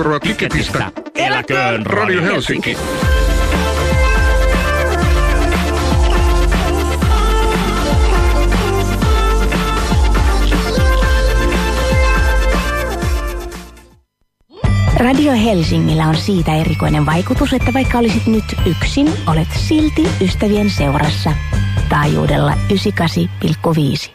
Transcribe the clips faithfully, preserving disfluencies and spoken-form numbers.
Kiketistä. Eläköön Radio Helsinki. Radio Helsingillä on siitä erikoinen vaikutus, että vaikka olisit nyt yksin, olet silti ystävien seurassa. Taajuudella yhdeksänkymmentäkahdeksan pilkku viisi.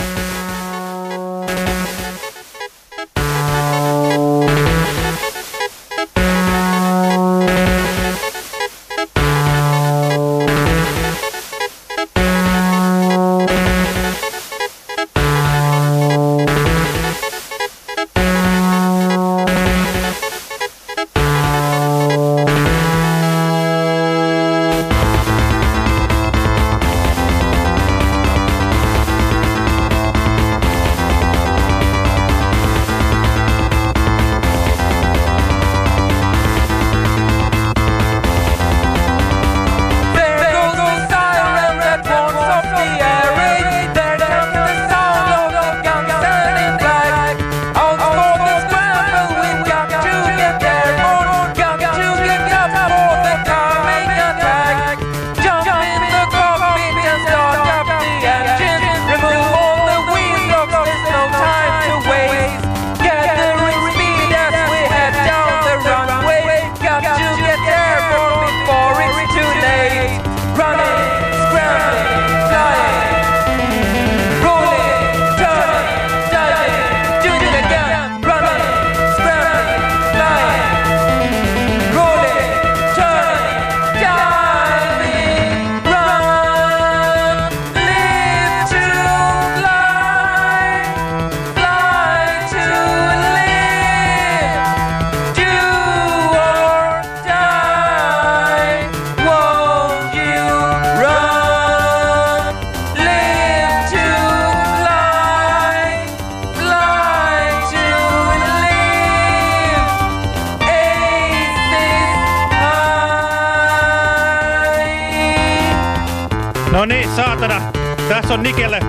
No niin, saatana. Tässä on Nikelle.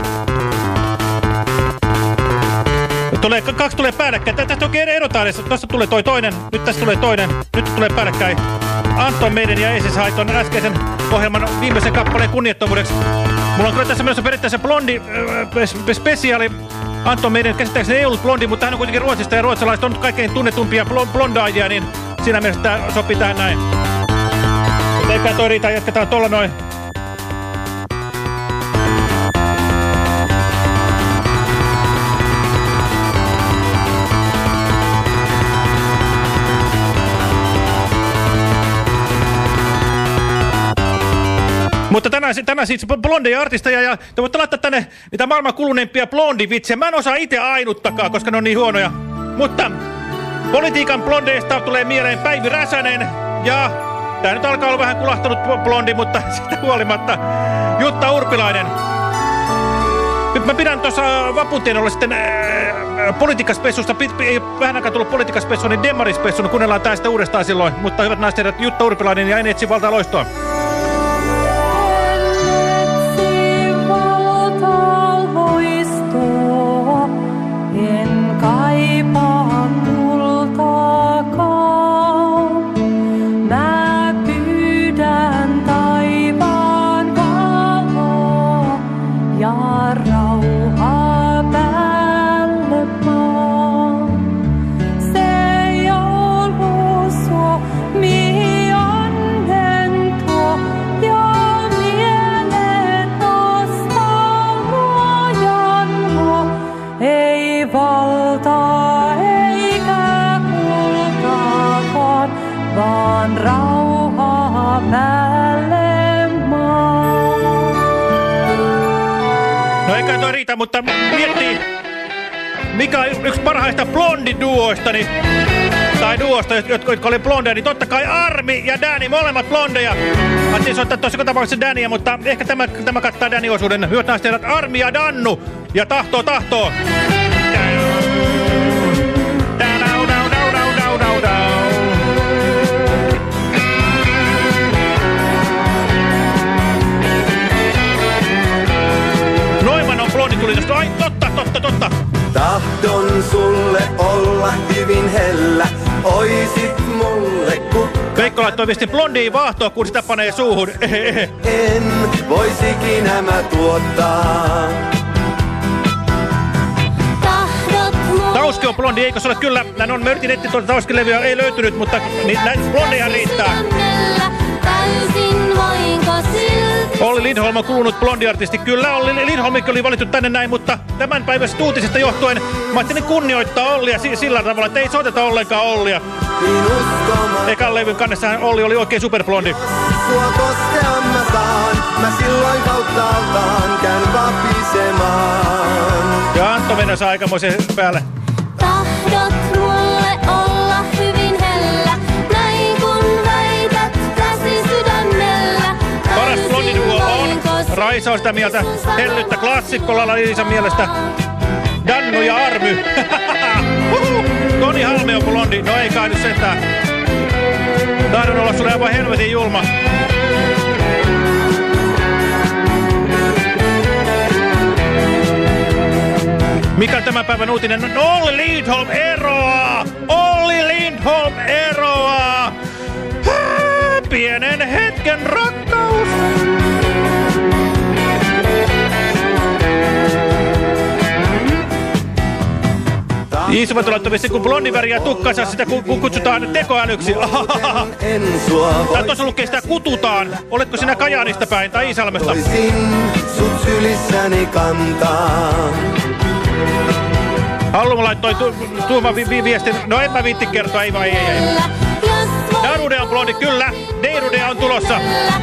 Tulee, kaksi tulee päällekkäin. Tästä oikein erotaan edes. Tuosta tulee toi toinen. Nyt tästä tulee toinen. Nyt tulee päällekkäin. Anton meidän ja Esis Haiton äskeisen ohjelman viimeisen kappaleen kunnioittavuudeksi. Mulla on kyllä tässä menossa periaatteessa blondi äh, spesiaali. Anton meidän käsittääkseni ei ollut blondi, mutta hän on kuitenkin Ruotsista ja ruotsalaiset on kaikkein tunnetumpia blondaajia, niin siinä mielessä tämä sopii tähän näin. Mutta eikä toi riitä, jatketaan tuolla noin. Mutta tänään, tänään siis blondeja artisteja ja te voitte laittaa tänne niitä maailman kuluneimpia blondivitsejä. Mä en osaa itse ainuttakaan, koska ne on niin huonoja. Mutta politiikan blondeista tulee mieleen Päivi Räsänen ja tää nyt alkaa olla vähän kulahtanut blondi, mutta sitä huolimatta Jutta Urpilainen. Nyt mä pidän tuossa vapuntienolla sitten äh, politiikkaspessusta, ei vähän aikaa tullut politiikkaspessu, niin demmarispessu, kuunnellaan tää sitten uudestaan silloin. Mutta hyvät naiset, Jutta Urpilainen ja En etsi valtaa loistoa. Kaipaa kultaakaan. Mä pyydän taivaan valoa ja rauhaa päälle maan. Se joulu Suomi onnen tuo ja mieleen nostaa luojan luo. Ei valtaa eikä kultaakaan, vaan rauhaa päälle maan. No eikä toi riitä, mutta miettii, mikä on yksi parhaista blondiduoista, niin, tai duosta, jotka, jotka oli blondeja, niin totta kai Armi ja Danny, molemmat blondeja. Ajattelin soittaa tuossa tapauksessa Dannyä, mutta ehkä tämä, tämä kattaa Danny-osuuden. Hyvät naiset, Armi ja Dannu, ja tahtoo, tahtoo. Noiman on blondi tuli tästä. Ai, totta, totta, totta. Tahdon sulle olla hyvin hellä, ois voisit mulle kukka. Veikko laittoi viestin blondiin vaahtoa, kun sitä panee suuhun. En voisi ikinä mä tuottaa. Tauski on blondi, eikö se ole kyllä? Näin on, mä yritin etsiä tuolta Tauski-levyä, ei löytynyt, mutta niin, näin blondeja riittää. Olli Lindholm on kulunut blondiartisti. Kyllä, Olli Lindholmikin oli valittu tänne näin, mutta tämän päivästä uutisesta johtuen mä ajattelin kunnioittaa Ollia sillä tavalla, että ei soiteta ollenkaan Ollia. Ekan levyn kannessahan Olli oli oikein superblondi. Sua koskean mä saan, mä silloin kauttaaltaan käyn vapisemaan. Ja Antto mennässä aikamoisen päälle. Tahdot mulle olla hyvin hellä, näin kun väität käsi sydämellä. Paras blondiduo on, Raisa on sitä mieltä, hellyttä klassikkolla Liisan mielestä. Dannu ja Army. Toni Halme on blondi, no ei kai nyt sentään. Tahdon olla sulle aivan helvetin julma. Mikä on tämän päivän uutinen? No, Olli Lindholm eroaa! Olli Lindholm eroaa! Hää, pienen hetken rakkaus! Iisuvat laittavasti, kun blondiväriä tukkansa sitä kun kutsutaan tekoälyksi. Tää tuossa lukee sitä kututaan. Oletko sinä Kajaanista päin tai Iisalmesta? Voisin sut sylissäni kantaa. Halluma laittoi tu tuoman vi vi viestin. No en mä viitti kertoa, ei vai ei ei. Darude on blondi, kyllä. Deirude on tulossa.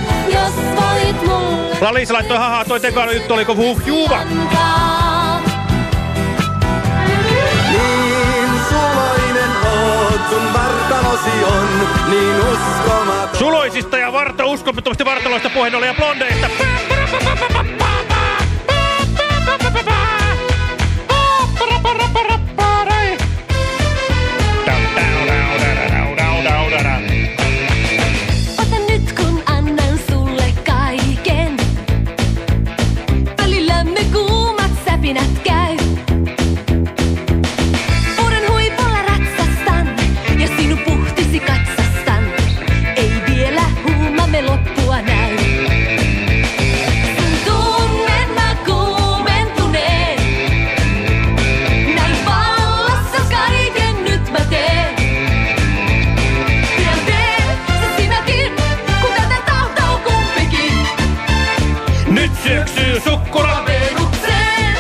Lalisa laittoi, haha, toi tekoäly juttu oliko huh, juuva. Niin suloinen oot, sun vartalosi on niin uskomaton. Suloisista ja varta, uskomattomasti vartaloista puheen oli ja blondeista. Ota nyt kun annan sulle kaiken. Välillämme kuumat säpinät käy. Vuoren huipulla ratsastan ja sinun puhtisi katsastan. Ei vielä huumamme loppua näy. Sun tunnen mä kuumentuneen. Näin vallassa kaiken nyt mä teen. Pian teen se sinäkin, kun täten tahtoo kumpikin. Nyt syöksyy sukkula. Venukseen.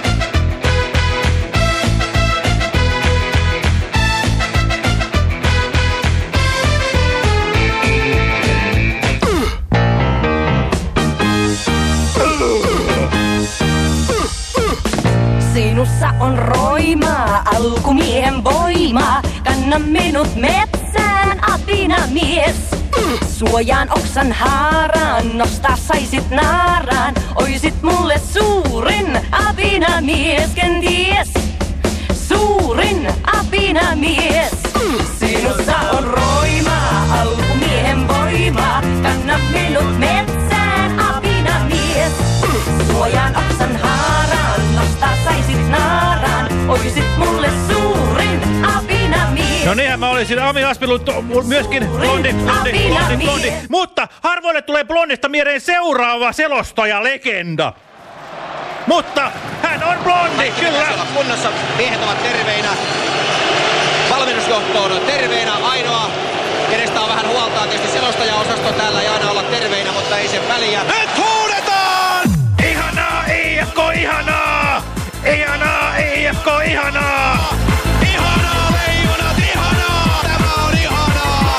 Sinussa on roimaa, alkumiehen voimaa. Kanna minut metsään, apinamies. Suojaan oksan haaraan, nostaa saisit naaraan. Oisit mulle suurin apinamies, kenties. Suurin apinamies. Sinussa on roimaa, alkumiehen voimaa. Kanna minut metsään, apinamies. Suojaan oksan haaraan, nostaa saisit naaraan. Oisit mulle suurin apinamies. No niinhän mä olisin Ami Aspilut myöskin blondi, blondi, blondi, blondi. Mutta harvoille tulee blondista mieleen seuraava selostaja legenda. Mutta hän on blondi, kyllä. Kunnossa miehet ovat terveinä. Valmennusjohto on terveinä. Ainoa, kenestä on vähän huoltaa, tietysti selostajaosasto täällä ei aina olla terveinä, mutta ei sen väliä. Nyt huudetaan! Ihanaa, I F K, ihanaa! Ihanaa, I F K, ihanaa! Ihanaa, leijonat, ihanaa! Tämä on ihanaa!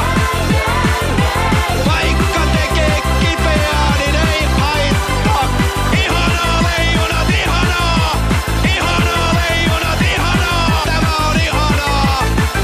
Vaikka tekee kipeää, niin ei haittaa! Ihanaa, leijonat, ihanaa! Ihanaa, leijonat, ihanaa! Tämä on ihanaa!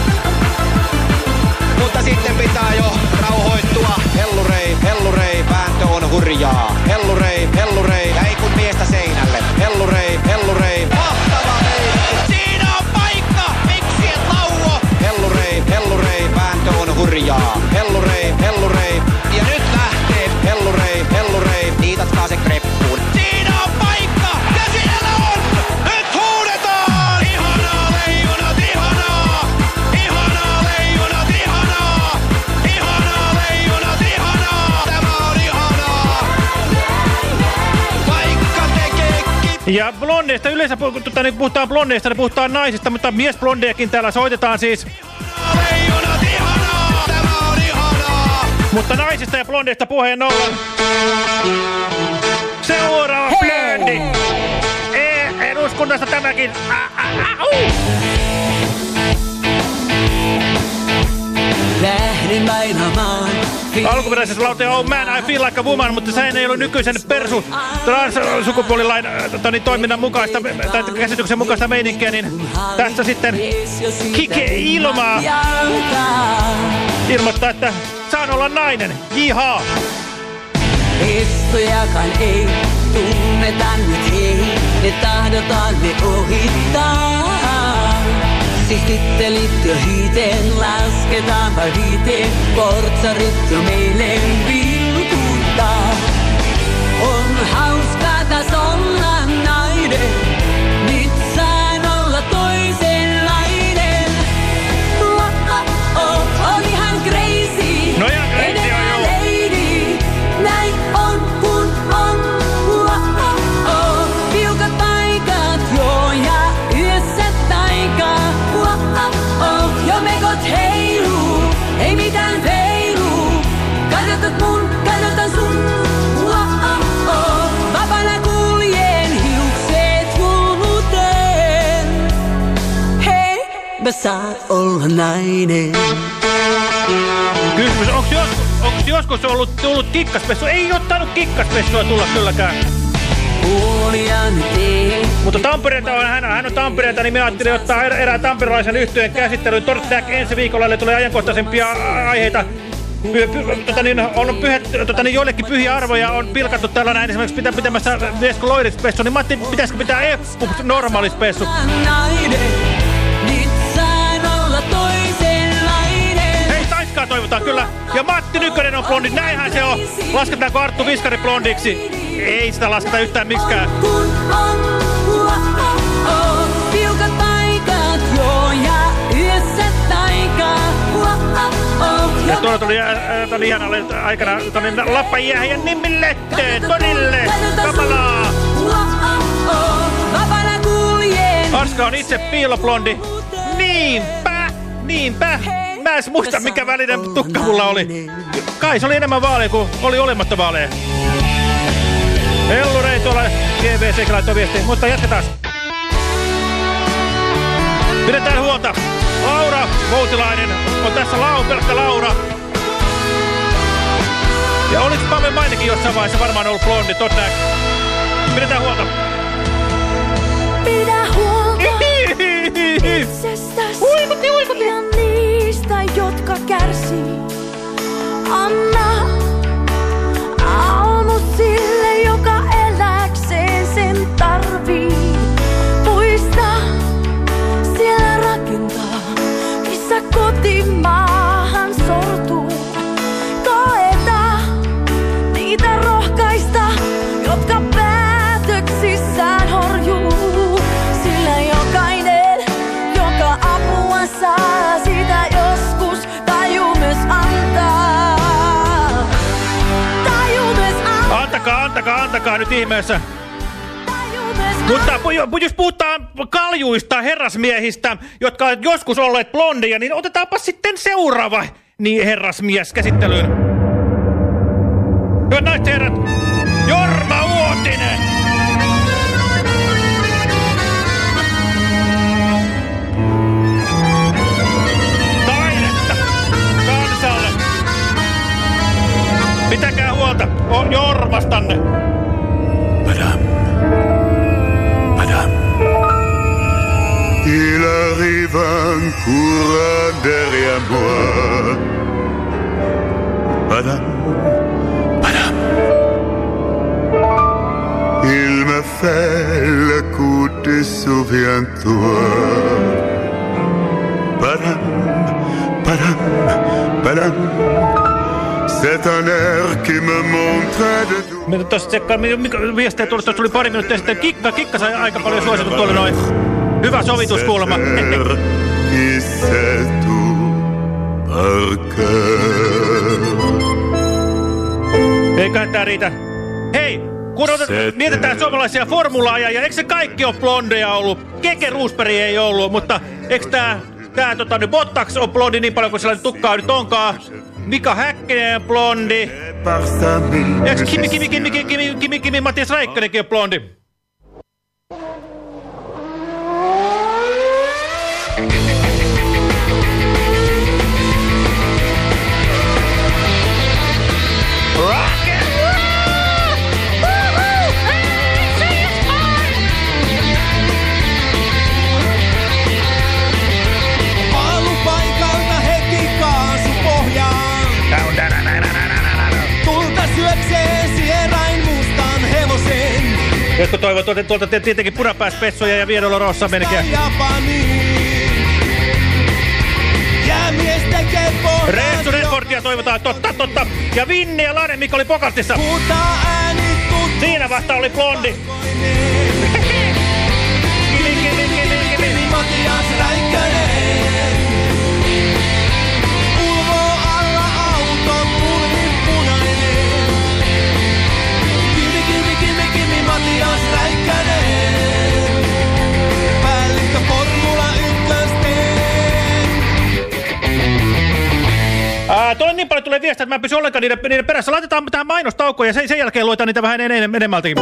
Mutta sitten pitää jo rauhoittua. Hellurei, hellurei, vääntö on hurjaa. Hellurei, hellurei, ja ei kun miestä seinälle. Hellurei, hellurei, mahtava leikki! Siinä on paikka! Miksi et lauo? Hellurei, hellurei, vääntö on hurjaa. Hellurei, hellurei, ja nyt lähtee. Hellurei, hellurei, niitatkaa se kreppuun. Siinä on paikka! Ja siellä on! Nyt huudetaan! Ihanaa, leijonat, ihanaa! Ihanaa, leijonat, ihanaa! Ja blondeista yleensä tota, niin puhutaan blondeista, niin puhutaan naisista, mutta miesblondejakin täällä soitetaan siis. Leijonat, ihanaa! Tämä on ihanaa! Mutta naisista ja blondeista puheen ollen. Seuraava blöndi. E, eduskunnasta tämäkin. Ah, ah, uh. Lähdin vainamaan. Alkuperäisessä lauteja on Man, I Feel Like a Woman, mutta se ei ollut nykyisen persu transsukupuolilain niin, toiminnan mukaista, tai käsityksen mukaista meininkiä, niin tässä sitten Kike Ilmaa ilmoittaa, että saan olla nainen. Jihaa! Estojakaan ei tunneta nyt hei, ne tahdotaan ne ohittaa. Siis tittelit jo hiiteen, lasketaan vai viiteen, portsarit jo meille vilkuttaa. On hauskaa taas olla nainen, nyt saan olla toisenlainen. Oh, oh, on ihan crazy, no ihan crazy on joo. Lady, näin on kun on. Oh, oh, oh, piukat paikat joo ja yössä taikaa. Jo mekot heiluu, ei mitään veiluu. Kannatat mun, kannatan sun. Vapaana kuljen hiukset hulluteen. Hei, mä saan olla nainen. Kysymys, onks joskus, onks joskus ollut tullut kikkaspessu? Ei ottanut kikkaspessua tulla kylläkään. Mutta Tampereelta on hän, hän on Tampereelta, niin me ajattelin ottaa er, erään tamperelaisen yhtyeen käsittelyyn. Torttack ensi viikolla, eli tulee ajankohtaisempia aiheita. Py, py, tota niin, on pyhät, tota niin, joillekin pyhiä arvoja on pilkattu tällä näin. Esimerkiksi pitää pitämässä Vesko Loirispessu, niin mä ajattelin, pitäisikö pitää Eppu normaalispessu. Hei, Taiskaa toivotaan kyllä. Ja Matti Nykänen on blondi, näinhän se on. Lasketaanko Arttu Viskari blondiksi? Ei sitä lasketa yhtään miksikään. Piukat paikat joo ja yössä taikaa. Ja tuolla tuli, äh, tuli ihanalle aikana tuli Lappajäähän nimille, torille, kamalaa. Arska on itse piiloblondi. Niinpä, niinpä. Mä en muista mikä välinen tukka mulla oli. Kai se oli enemmän vaalea kuin oli olematta vaalea. Ellurei tuolla G V C laittoi viestiin, mutta jatketaan. Pidetään huolta. Laura Voutilainen on tässä lau, pelkkä Laura. Ja oliks Pave Mainekin jossain vaiheessa varmaan ollut blondi, totta. Pidetään huolta. Pidä huolta itsestäsi ja niistä, jotka kärsii. Anna almu sille, joka eläkseen sen tarvii. Puista siellä rakentaa, missä kotimaahan sortuu. Koeta niitä rohkaista, jotka päätöksissään horjuu. Sillä jokainen, joka apua saa, sitä joskus tajuu myös antaa. Tajuu myös antaa. Antakaa, antakaa, antakaa nyt ihmeessä. Mutta jos puhutaan kaljuista herrasmiehistä, jotka ovat joskus olleet blondeja, niin otetaanpa sitten seuraava niin herrasmies käsittelyyn. Hyvät naiset ja herrat, Jorma Uotinen! Taidetta kansalle! Pitäkää huolta Jormastanne! Madame, Madame, il arrive un courant derrière moi. Madame, Madame, il me fait le coup de souviens-toi. Madame, Madame, Madame, c'est un air qui me montre de tout. Mitä tuossa tsekkaan, viestejä tullut, tuossa tuli pari minuuttia sitten. Kikka, Kikka sai aika paljon suositut tuolle noin. Hyvä sovituskulma. Qui sait tout par cœur. Eiköhän tää riitä. Hei, kun mietitään suomalaisia formula-ajajia, eikö se kaikki ole blondeja ollut? Keke Roosberg ei ollut, mutta eikö tää, tää tota, nyt Bottas on blondi niin paljon kuin sellainen tukkaa nyt onkaan? Mika Häkkinen on blondi. Eikö Kimi, Kimi, Kimi, Kimi, Kimi, Kimi, Kimi, Matias Räikkönenkin on blondi? Jotkut toivovat tuolta, tuolta tietenkin punapääspessoja ja Via Dolorosa menekin. Renzo Redfordia toivotaan, totta, totta. Ja Vinni ja Lade Mikko oli Pokartissa. Siinä vasta oli blondi. Matias Räikkönen. Ulvo alla auton tuli punainen. Kimi, kimi, kimi, kimi, Matias Räikkönen. Päällikkö Formula ykkösten. Tuolla niin paljon tulee viestiä, että mä en pysy ollenkaan niiden, niiden perässä. Laitetaan tähän mainostaukoon ja sen, sen jälkeen luetaan niitä vähän enemmän, enemmältäkin.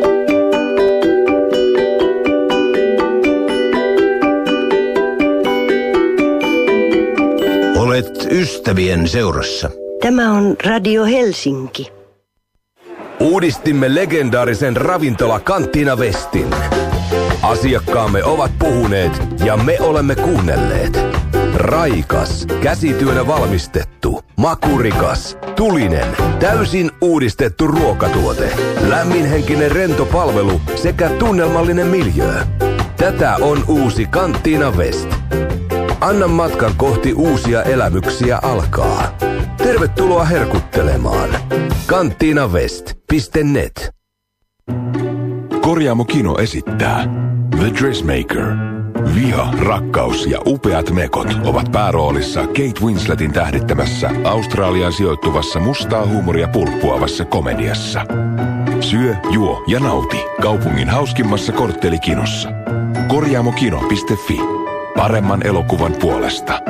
Olet ystävien seurassa. Tämä on Radio Helsinki. Uudistimme legendaarisen ravintola Kanttina Westin. Asiakkaamme ovat puhuneet ja me olemme kuunnelleet. Raikas, käsityönä valmistettu, makurikas, tulinen, täysin uudistettu ruokatuote, lämminhenkinen rento palvelu sekä tunnelmallinen miljöö. Tätä on uusi Kanttina West. Anna matkan kohti uusia elämyksiä alkaa. Tervetuloa herkuttelemaan. kanttina west piste net. Korjaamo Kino esittää The Dressmaker. Viha, rakkaus ja upeat mekot ovat pääroolissa Kate Winsletin tähdittämässä Australiaan sijoittuvassa mustaa huumoria pulppuavassa komediassa. Syö, juo ja nauti kaupungin hauskimmassa korttelikinossa. korjaamokino piste fi. Paremman elokuvan puolesta.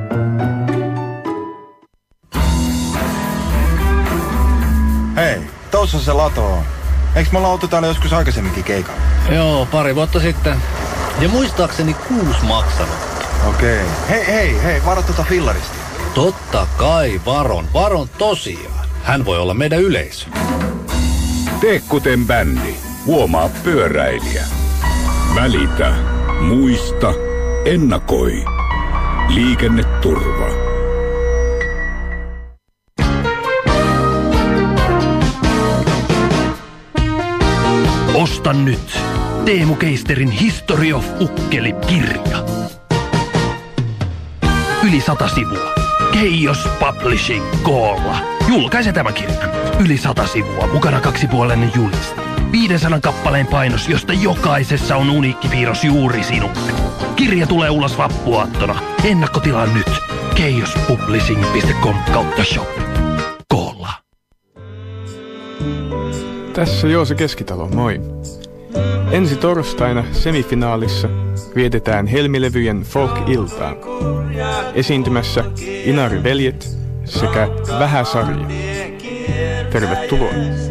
Hei, tossa se lato on. Eiks me olla oltu täällä joskus aikaisemminkin keikalla? Joo, pari vuotta sitten. Ja muistaakseni kuusi maksanut. Okei. Hei, hei, hei, varo tota fillarista. Totta kai, varon. Varon tosiaan. Hän voi olla meidän yleisö. Tee kuten bändi. Huomaa pyöräilijä. Välitä. Muista. Ennakoi. Liikenneturva. Osta nyt Teemu Keisterin History of Ukkeli-kirja. Yli sata sivua. Keijos Publishing koolla. Julkaise tämän kirjan. Yli sata sivua. Mukana kaksipuolinen juliste. viisisataa kappaleen painos, josta jokaisessa on uniikki piirros juuri sinulle. Kirja tulee ulos vappuaattona. Ennakkotilaa nyt. keijospublishing piste com kautta shop. Koolla. Tässä Joose Keskitalo, moi. Ensi torstaina semifinaalissa vietetään Helmilevyjen folk-iltaa. Esiintymässä Inari Veljet sekä Vähäsarja. Tervetuloa.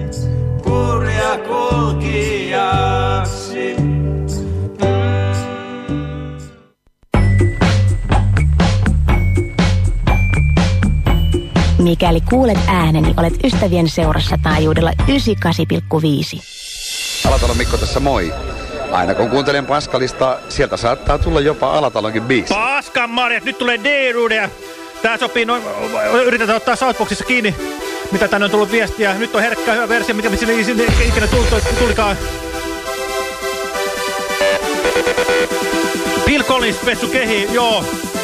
Mikäli kuulet ääneni, olet ystävien seurassa taajuudella yhdeksänkymmentäkahdeksan pilkku viisi. Alatalon Mikko tässä moi. Aina kun kuuntelen Paskalista, sieltä saattaa tulla jopa Alatalonkin biisi. Paskan marjat, nyt tulee D-ruudeja. Tää sopii, no, yritetään ottaa Southboxissa kiinni, mitä tänne on tullut viestiä. Nyt on herkkä hyvä versio, mikä sinne ikinä tulikaan. Bill Collins, Pessu Kehi, joo.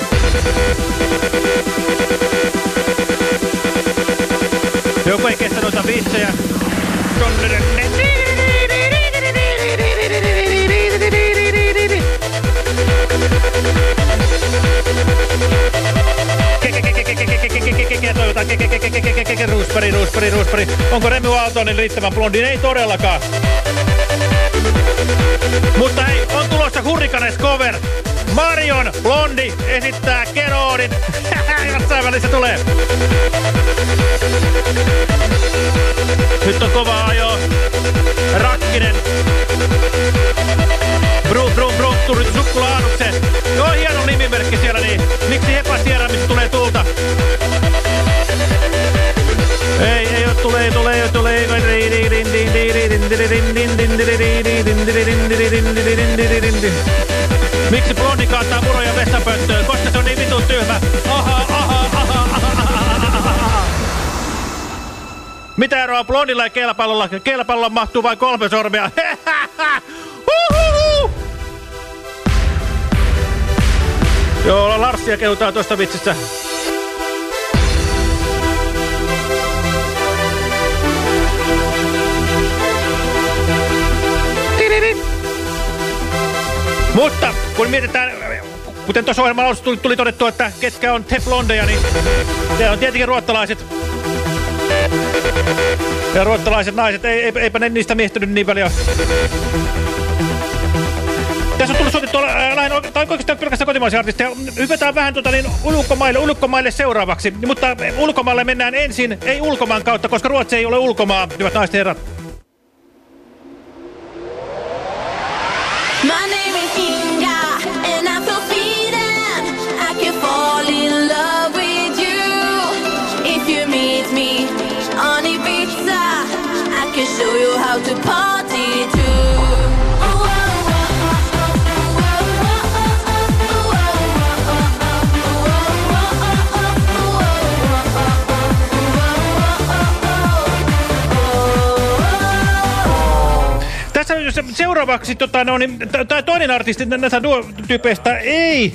Joku ei kestä noita vitsejä. Toivotaan Roosberg, Roosberg, Ruusperi, Ruusperi. Onko Remy Aaltonen riittävän blondi? Ei todellakaan. Mutta hei, on tulossa Hurrikanes cover. Marion blondi esittää Kenoodin. Jossain välissä tulee. Nyt on kova ajo. Rakkinen. Brum, brum, brum, tuli sukkulaanuksen. Joo, hieno nimimerkki siellä, niin miksi Hepa Sierra, missä tulee tulta? Ei, ei oo, tulee, tulee, tulee. Miksi blondi kaataa muroja vessapönttöön? Koska se on niin vitun tyhmä. Aha, aha, aha, aha, aha. Mitä eroa blondilla ja keilapallolla? Keilapallolla mahtuu vain kolme sormea. Joo, Larssia kehutaan tuosta vitsistä. Mutta kun mietitään, kuten tuossa ohjelman alussa tuli, tuli todettua, että ketkä on te blondeja, niin se on tietenkin ruottalaiset. Ja ruottalaiset naiset, ei, eipä ne niistä miehtynyt niin paljon. Tässä on tullut soitettua, tai oikeastaan pelkästään kotimaisia artisteja. Hypätään vähän tuota, niin ulkomaille, ulkomaille seuraavaksi. Mutta ulkomaille mennään ensin, ei ulkomaan kautta, koska Ruotsi ei ole ulkomaa, hyvät naiset herrat. My name is Inga, and I'm from Sweden. I can fall in love with you. If you meet me on Ibiza, I can show you how to party too. Tässä seuraavaksi tota, no, niin, tai toinen artisti näistä duo-tyypeistä ei.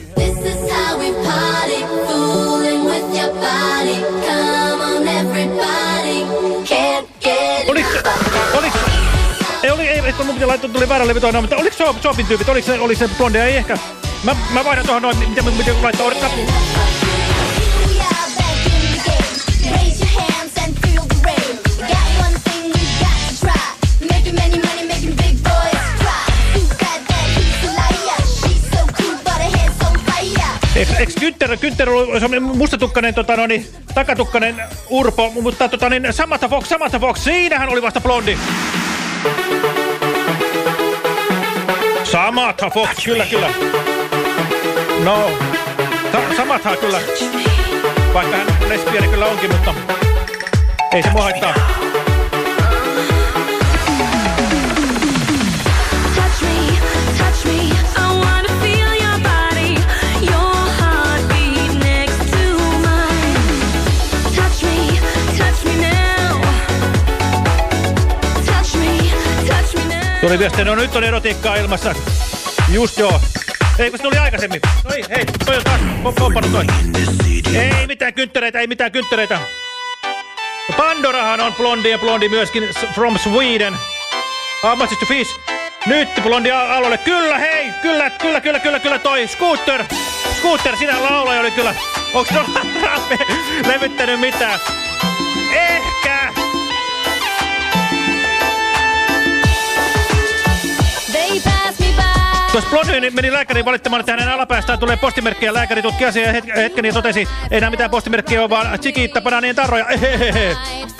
Oliko, oliko, ei oli, ei, kun mun pitää laittaa, tuli väärä levy toinen, mutta oliko Soapin tyypit, oliko se, oliko se blondia, ei ehkä. Mä, mä vaihdan tuohon noin, miten mun pitää laittaa, odottaa. Eikö Günther, Günther oli mustatukkainen, tota, no, niin, takatukkainen urpo, mutta tota, niin, Samantha Fox, Samantha Fox, siinähän oli vasta blondi. Samantha Fox, kyllä, kyllä. No, Samantha kyllä. Vaikka hän lesbiani kyllä onkin, mutta ei se mua haittaa. Tuli viesti, no nyt on erotiikkaa ilmassa. Just joo. Ei, kun se tuli aikaisemmin. No ei, hei, toi on taas pompannut toi. Ei mitään kynttereitä, ei mitään kynttereitä. Pandorahan on blondi ja blondi myöskin from Sweden. How much is the fish? Nyt blondi alueelle. Kyllä, hei, kyllä, kyllä, kyllä, kyllä, kyllä toi. Scooter. Scooter, sinä laulaja oli kyllä. Onks se levyttänyt mitään? Ehkä. Tuossa Blondin meni lääkäriin valittamaan, että hänen alapäästään tulee postimerkkiä. Lääkäri tutki asiaa hetken ja totesi, ei enää mitään postimerkkiä ole, vaan chikiitta bananien tarroja. Ehehehe.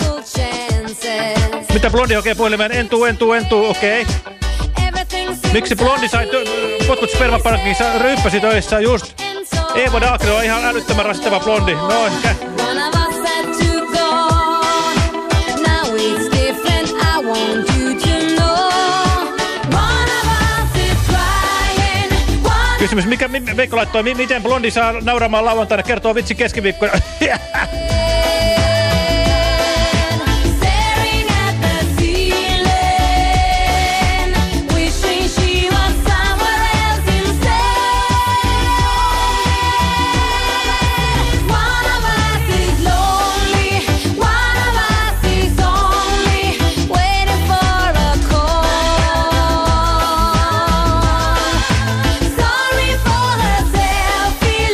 Mitä Blondi hokee puhelimeen? Entuu, entuu, entuu, okei. Okay. Miksi Blondi sai potkut spermapankissa ryyppäsi töissä just? Eeva Daagre on ihan älyttömän rasittava Blondi. No ehkä. Kysymys, mikä Veikko laittoi, miten Blondi saa nauramaan lauantaina, kertoo vitsi keskiviikkona.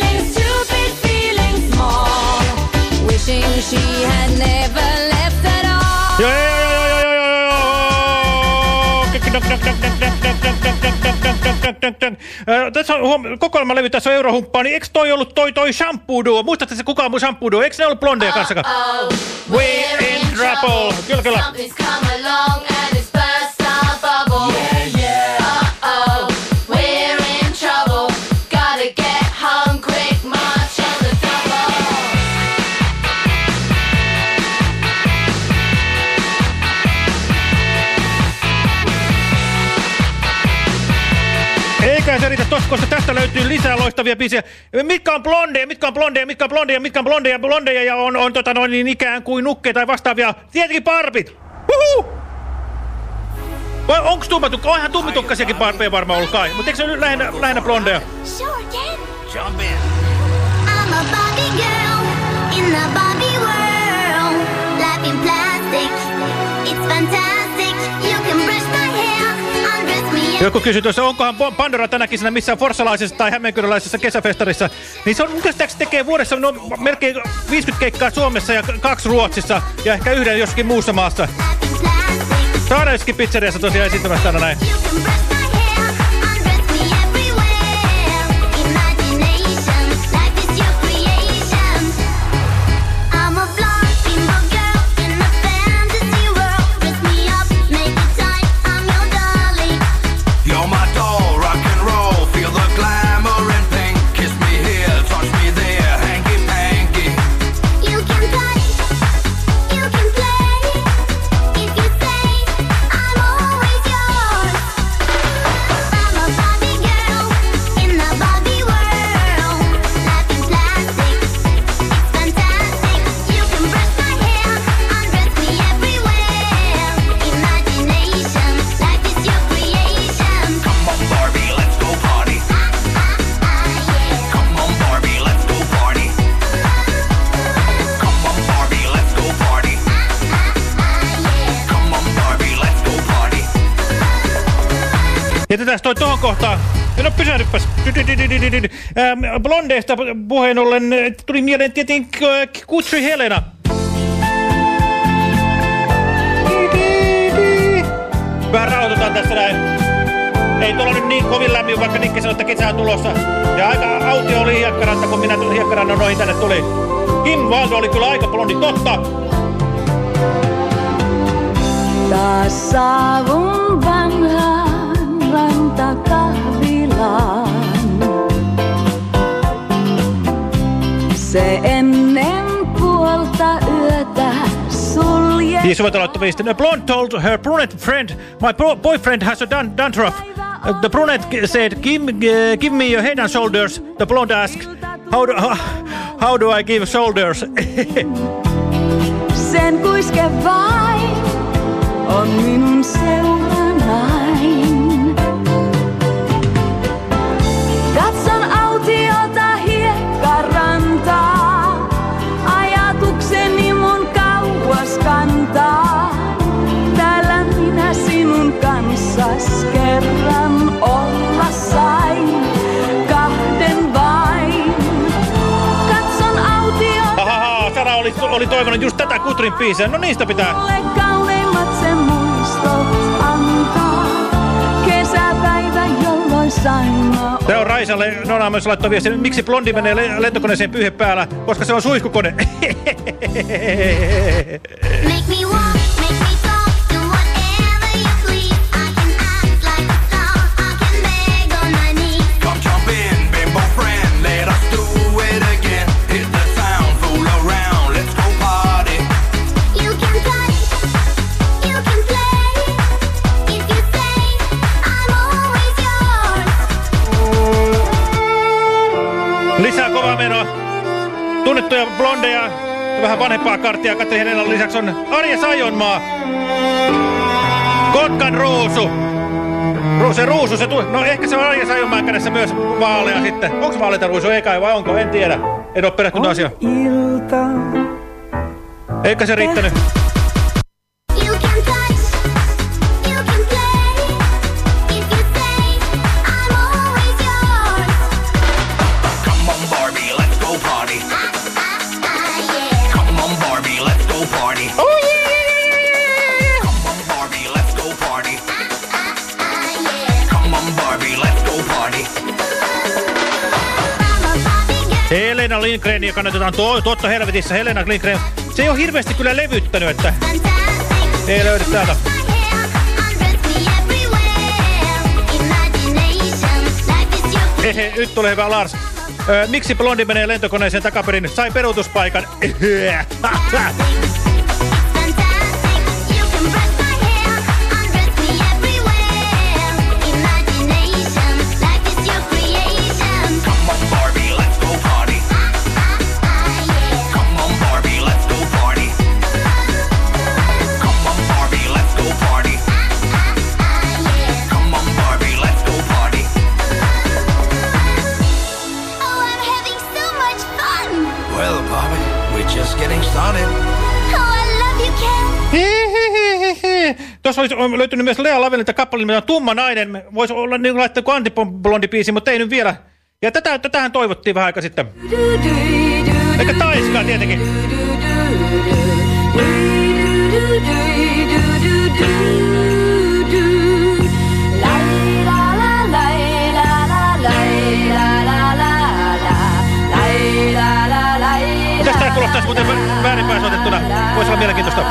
She had never left at all. Tässä on kokoelmalevy, tässä on Eurohumppaa, niin eikö toi ollut toi toi Shampoo Duo? Muistatte se kukaan muu Shampoo Duo? Eikö ne ollut blondeja kanssakaan? We're in trouble. Kyllä, kyllä. Eikä se riitä tossa, koska tästä löytyy lisää loistavia biisejä. Mitkä on blondeja, mitkä on blondeja, mitkä on blondeja, mitkä on blondeja, blondeja ja on, on tota noin niin ikään kuin nukkeja tai vastaavia. Tietenkin Barbit. Huhuu! Vai onks tummatukka? Onhan tummitukkasiakin Barbeja varmaan ollut kai. Mutta eikö se nyt lähinnä, lähinnä blondeja? Sure can. Jump in. I'm a Barbie girl in the Barbie world. Life in plastic. It's fantastic. You can brush my hair, undress me. Joku kysyi tuossa, onkohan Pandora tänäkin siinä missään forssalaisessa tai hämeenkyröläisessä kesäfestarissa. Niin se on mun käsittääkseni tekee vuodessa no, melkein viisikymmentä keikkaa Suomessa ja kaksi Ruotsissa ja ehkä yhden jossakin muussa maassa. Saarelskiin pizzeriassa tosiaan esittämässä täällä näin. Jätetään toi tohon kohtaan. No pysähdyppäs. Ähm, blondeista puheen ollen tuli mieleen tietenkin Kutsi Helena. Vähän rauhoitutaan tässä näin. Ei tuolla nyt niin kovin lämmin, vaikka Nikke sanoi, että kesä on tulossa. Ja aika autio oli hiekkaranta, kun minä hiekkarannan noihin tänne tuli. Kim Waldo oli kyllä aika blondi, totta. Taas saavun vanhaan rantakahvilaan. Se ennen puolta yötä sulje. Yes, what a The blonde told her brunette friend, my boyfriend has a dun dandruff. Uh, the brunette said, give, uh, give me your head and shoulders. The blonde asked, how do, uh, how do I give shoulders? Sen kuiske vain on minun seuranain. Katson autiota hiekkarantaa, ajatukseni mun kauas kantaa. Täällä minä sinun kanssas kerran olla sain, kahden vain. Katson autiota. Ahaha, Sara oli, oli toivonut just tätä Kutrin biisiä. No niistä pitää. Kauneimmat sen muistot antaa, kesäpäivä jolloin sain. Tää on Raisalle, Nona myös laittoi viestin, miksi blondi menee lentokoneeseen pyyhe päällä, koska se on suihkukone. Make me walk, make me talk, do whatever you please. I can act like a star, I can beg on my knees. Come jump in, bimbo friend, let us do it again. Hit the sound, fool around, let's go party. You can touch, you can play. If you say, I'm always yours. Lisää kovaa menoa. Tunnettuja blondeja, vähän vanhempaa karttia. Katri Helenan lisäksi on Arja Sajonmaa. Kotkan ruusu. Ru se ruusu, se tuli. No ehkä se on Arja Sajonmaan kädessä myös vaalea sitten. Onko vaaleita ruusu? Ei kai vai onko? En tiedä. En ole perehtynyt asiaan. Eikä se riittänyt. Lindgren, joka näytetään to totta helvetissä, Helena Lindgren. Se ei ole hirveästi kyllä levyttänyt, että ei löydy täältä. Ehe, nyt tulee hyvä Lars. Öö, miksi blondi menee lentokoneeseen takaperin? Sai peruutuspaikan. Tuossa olisi löytynyt myös Lea Lavelilta kappale nimeltään Tumma nainen. Voisi olla niin laittaa kuin antiblondi-biisi, mutta ei nyt vielä. Ja tätä, tätähän toivottiin vähän aika sitten. Eikä Taiskaa tietenkin. Mitäs tää kuulostaisi muuten väärinpäin soitettuna? Voisi olla mielenkiintoista.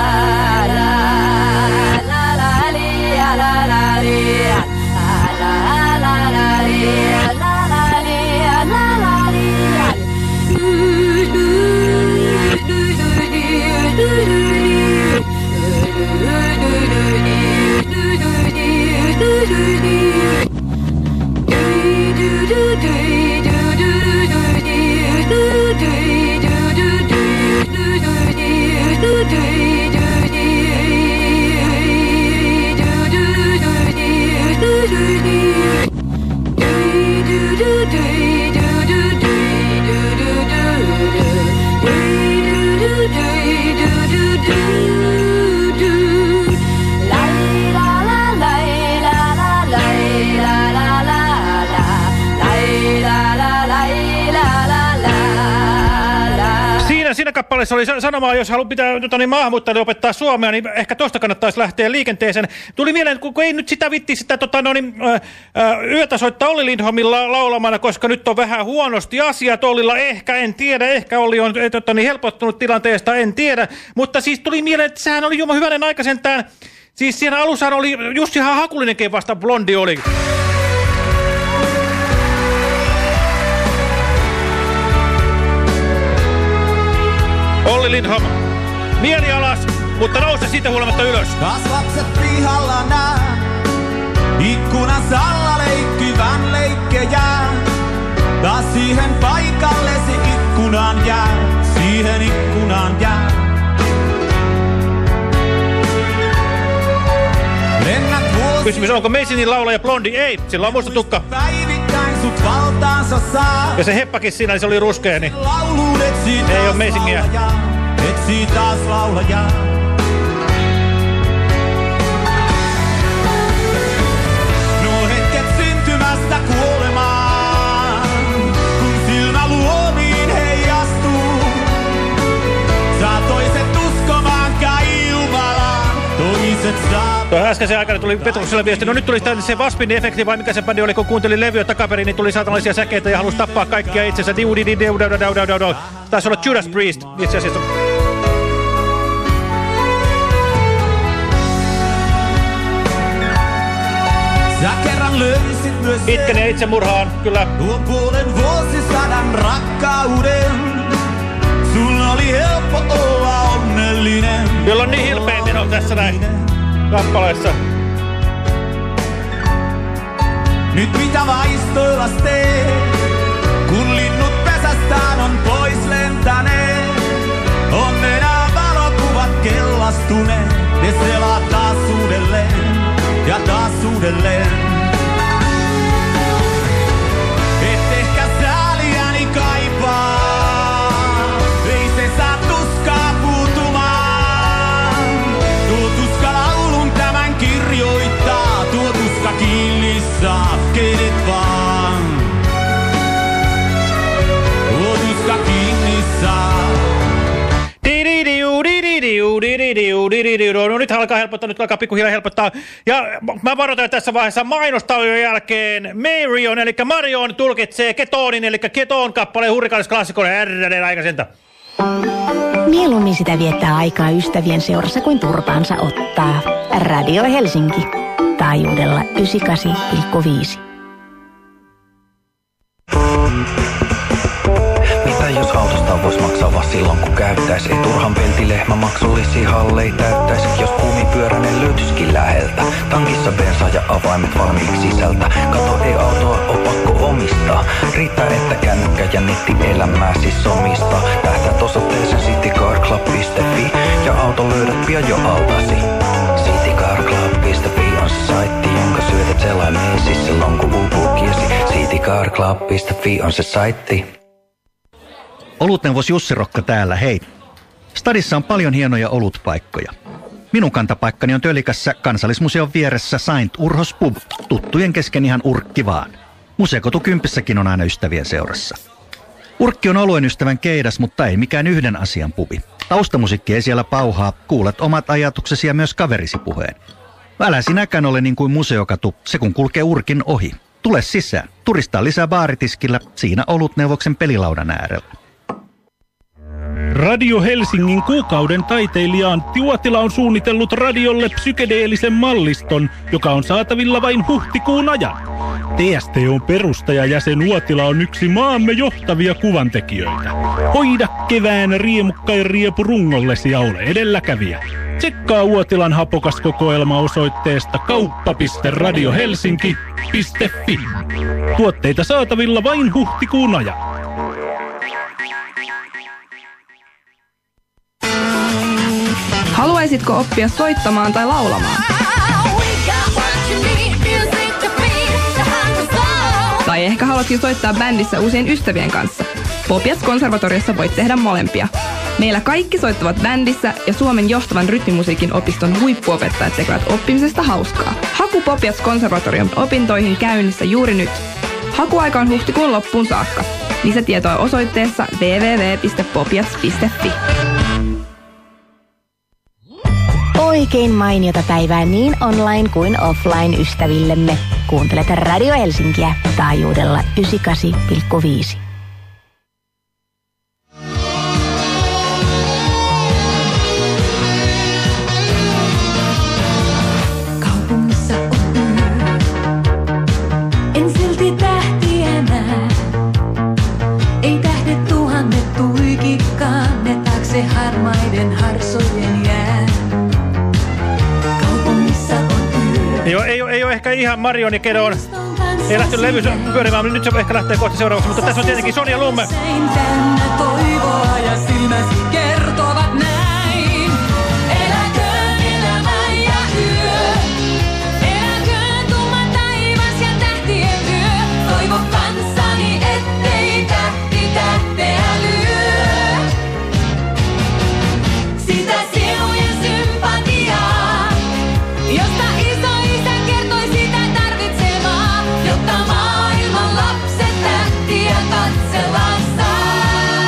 Siinä kappaleessa oli sanomaa, jos haluaa pitää tota, niin maahanmuuttajille opettaa suomea, niin ehkä tosta kannattaisi lähteä liikenteeseen. Tuli mieleen, kun ei nyt sitä vitti sitä tota, no, niin, ä, ä, yötä soittaa Olli Lindholmilla laulamana, koska nyt on vähän huonosti asiat Ollilla. Ehkä, en tiedä, ehkä Olli on tota, niin helpottunut tilanteesta, en tiedä. Mutta siis tuli mieleen, että sehän oli Jumma hyvänen aika sentään. Siis siinä alussa oli Jussi Hakulinenkin vasta blondi oli. Olli Lindholm, mieli alas, mutta nouse siitä huolimatta ylös. Kasvakset pihalla nää, ikkunassa alla leikkyvän leikkejä. Taas siihen paikallesi ikkunaan jää, siihen ikkunaan jää. Kysymys, onko Masinin laulaja blondi? Ei, sillä on musta tukka. Ja se heppakin siinä, niin se oli ruskea, niin ei oo Masinia. Etsii taas laulajaa. Nuo hetket syntymästä kuolemaan, kun silmä luomiin heijastuu. Saa toiset uskomaan kai Jumalaan, toiset saa. Tuo äskeisen aikana tuli Petrukselle viesti, no nyt tuli se Waspin-efekti, vai mikä se bändi oli, kun kuuntelin levyä takaperin, niin tuli saatanlaisia säkeitä ja halusi tappaa kaikkia itsensä. Taisi olla Judas Priest itse asiassa. Sä kerran löysit myös Itken ja itsemurhaan, kyllä. Tuon puolen vuosisadan rakkauden. Sulla oli helppo olla onnellinen. Jolla on niin hilpeä meno tässä näin kappaleessa. Nyt mitä vaistoillas teet, kun linnut pesästään on pois lentäneet. On enää valokuvat kellastuneet, ne selaa taas uudelleen ja taas uudelleen. Et ehkä sääliäni kaipaa, ei se saa tuskaa puutumaan. Tuo tuska laulun tämän kirjoittaa, tuo tuska kiinni saa kenet vaan. Tuo tuska kiinni saa. Di-di-diu, di-di-diu, di-di-diu, No nyt alkaa helpottaa, nyt alkaa pikkuhiljaa helpottaa. Ja mä varoitan tässä vaiheessa mainostaujon jälkeen Marion, eli Marion tulkitsee Ketonin, eli Keton kappaleen hurrikaanisklassikon R D aikaisinta. Mieluummin sitä viettää aikaa ystävien seurassa kuin turpaansa ottaa. Radio Helsinki. Taajuudella yhdeksänkymmentäkahdeksan pilkku viisi. Mitä jos autosta vois maksaa vaan silloin kun käyttäis? Ei turhan peltilehmä maksullisia hallei täyttäis. Jos kumipyöränen löytyskin läheltä. Tankissa bensa ja avaimet valmiiksi sisältä. Kato, ei autoa oo pakko omistaa. Riittää että kännykkä ja nettielämää siis omistaa. Tähtäät osoitteeseen citycarclub piste fi ja auto löydät pian jo altasi. citycarclub piste fi on se saitti, jonka syötät selaimeesi silloin kun uupuu kiesi. citycarclub piste fi on se saitti. Olutneuvos Jussi Rokka täällä, hei. Stadissa on paljon hienoja olutpaikkoja. Minun kantapaikkani on Tölikässä Kansallismuseon vieressä Saint Urhos Pub, tuttujen kesken ihan urkki vaan. Museokotu Kymppissäkin on aina ystävien seurassa. Urkki on oluen ystävän keidas, mutta ei mikään yhden asian pubi. Taustamusiikki ei siellä pauhaa, kuulet omat ajatuksesi ja myös kaverisi puheen. Älä sinäkään ole niin kuin museokatu, se kun kulkee urkin ohi. Tule sisään, turistaa lisää baaritiskillä, siinä olutneuvoksen pelilaudan äärellä. Radio Helsingin kuukauden taiteilija Antti Uotila on suunnitellut radiolle psykedeellisen malliston, joka on saatavilla vain huhtikuun ajan. T S T on perustajajäsen Uotila on yksi maamme johtavia kuvantekijöitä. Hoida kevään riemukkain riepu rungollesi ja ole edelläkävijä. Tsekkaa Uotilan hapokas kokoelma osoitteesta kauppa piste radiohelsinki piste fi. Tuotteita saatavilla vain huhtikuun ajan. Haluaisitko oppia soittamaan tai laulamaan? Tai ehkä haluatkin soittaa bändissä uusien ystävien kanssa? Popiats-konservatoriossa voit tehdä molempia. Meillä kaikki soittavat bändissä ja Suomen johtavan rytmimusiikin opiston huippuopettajat tekevät oppimisesta hauskaa. Haku Popiats-konservatorion opintoihin käynnissä juuri nyt. Hakuaika on huhtikuun loppuun saakka. Lisätietoa osoitteessa double-u double-u double-u piste popiats piste fi. Oikein mainiota päivää niin online kuin offline ystävillemme. Kuuntelet Radio Helsinkiä taajuudella yhdeksänkymmentäkahdeksan pilkku viisi. Kaupungissa on yö, en silti tähtiä näe. Ei tähdet tuhannet tuikikkaan, ne taakse harmaiden harsojen jää. Ei ole, ei, ole, ei ole ehkä ihan Marion ja Kedon. Ei lähty levy pyörimään, nyt se ehkä lähtee kohta seuraavaksi, mutta tässä on tietenkin Sonja Lumme. Toivoa ja silmäsi kertovat näin. Eläköön elämä ja yö. Eläköön tumma taivas ja tähtien yö. Toivo kanssani, ettei tähti tähteä lyö. Sitä sielujen sympatiaa, josta isoisä kertoi sitä tarvitsevaa, jotta maailman lapset tähtiä katsellaan saa.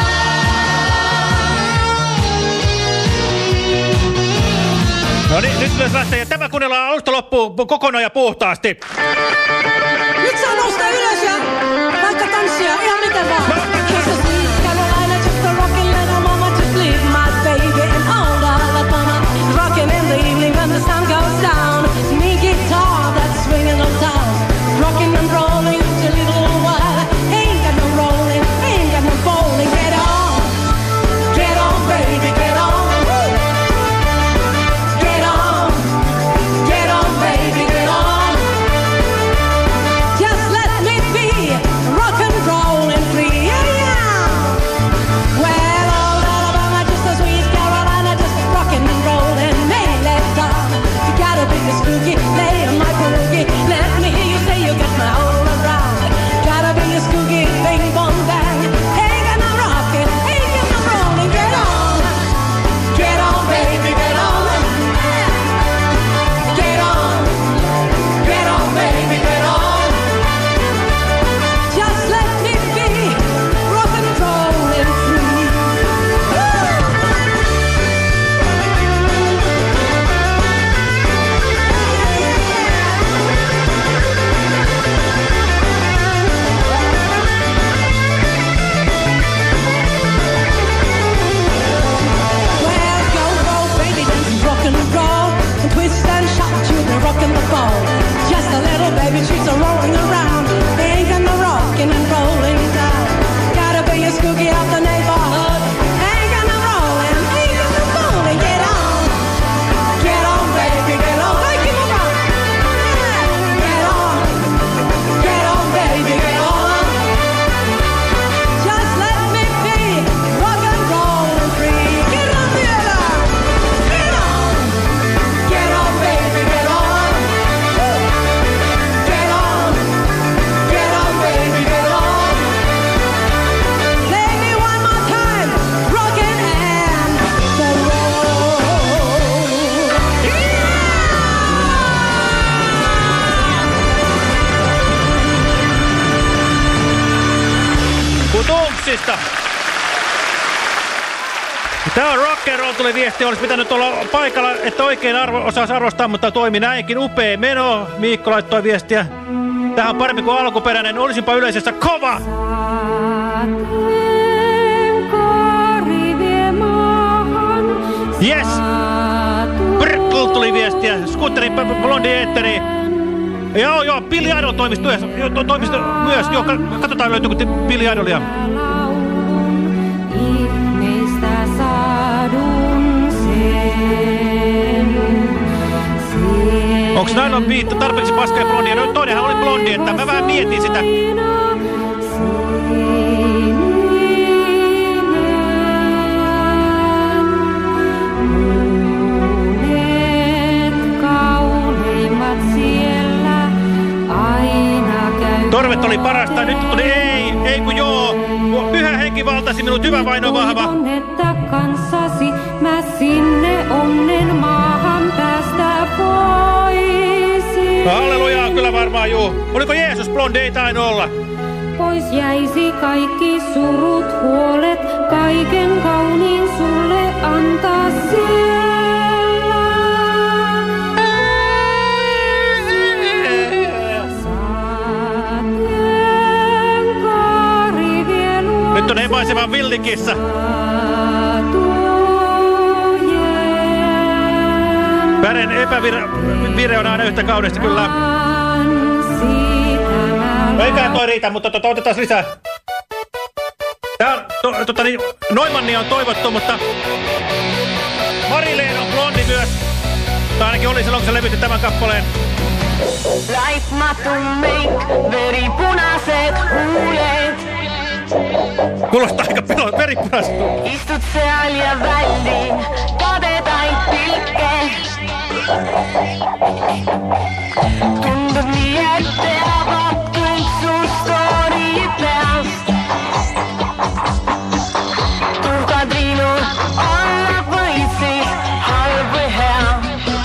No niin, nyt myös lähtee. Ja tämä kuunnellaan alusta loppuun kokonaan ja puhtaasti. Nyt saa nousta ylös ja vaikka tanssia, ihan miten vaan. Just a sweet Carolina, just a rockin' little mama, just leave my baby in old Alabama. Rockin' in the evening when the sun goes down. Me guitar that's swinging on town. Rockin' and rolling till a little while. Ain't got no rolling, ain't got no bowling. Get on, get on baby, get on. Get on, get on baby, get on. Tää on rock'n'roll, tuli viesti, olisi pitänyt olla paikalla, että oikein arvo, osaisi arvostaa, mutta toimi näinkin. Upea meno, Miikko laittoi viestiä. Tähän on parempi kuin alkuperäinen, olisinpa yleisössä kova! Yes! Brrkl tuli viestiä, Scooterin blondi eetteri. Joo, joo, Billy Idol toimisto, toimisto myös. Joo, katsotaan löytyykö Billy Idolia. Onks Nylon Beat tarpeeksi paskaa ja blondia? No toinenhan oli blondi, että mä vähän mietin sitä. Torvet oli parasta, nyt tuli ei, ei kun joo. Pyhä henki valtasi minut, hyvä vain on vahva. Onnetta kanssasi, mä sinne onnen maahan päästä voisin. No, hallelujaa, kyllä varmaan juu. Oliko Jeesus blondi? Ei tainnut olla. Pois jäisi kaikki surut, huolet, kaiken kauniin sulle antaa siellä. Nyt on epäisevä villikissa. Pären epävire on aina yhtä kaudesta kyllä. No eiköhän toi riitä, mutta to, to, otetaan lisää. Tää on, to, tota niin, Noimannia on toivottu, mutta Marilene on blondi myös. Tai ainakin oli silloin, kun se levytti tämän kappaleen. Laitmaton make, veripunaiset huulet. Kuulostaa aika pelon veripunaiset. Istut siellä väliin, kate tai pilkke. Tuntut niin, ettei avattuin sun story pääst. Tuhkat riinun, olla voisis, halve hea.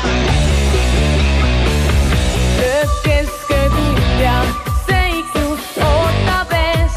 Kesketyä, seiksu, oota ves.